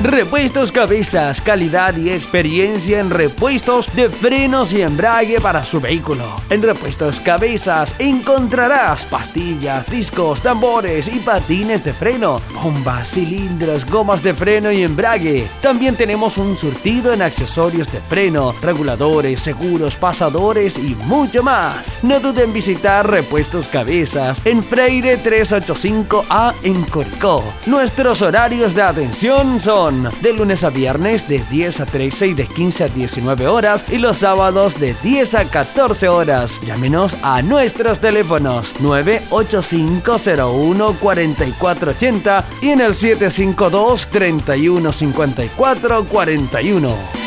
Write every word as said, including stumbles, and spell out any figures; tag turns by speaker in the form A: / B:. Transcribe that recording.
A: Repuestos Cabezas, calidad y experiencia en repuestos de frenos y embrague para su vehículo. En Repuestos Cabezas encontrarás pastillas, discos, tambores y patines de freno, bombas, cilindros, gomas de freno y embrague. También tenemos un surtido en accesorios de freno, reguladores, seguros, pasadores y mucho más. No duden en visitar Repuestos Cabezas en Freire trescientos ochenta y cinco A en Curicó. Nuestros horarios de atención son de lunes a viernes de diez a trece y de quince a diecinueve horas y los sábados de diez a catorce horas. Llámenos a nuestros teléfonos nueve ocho cinco cero uno cuatro cuatro ocho cero y en el siete cinco dos, tres uno cinco cuatro cuatro uno.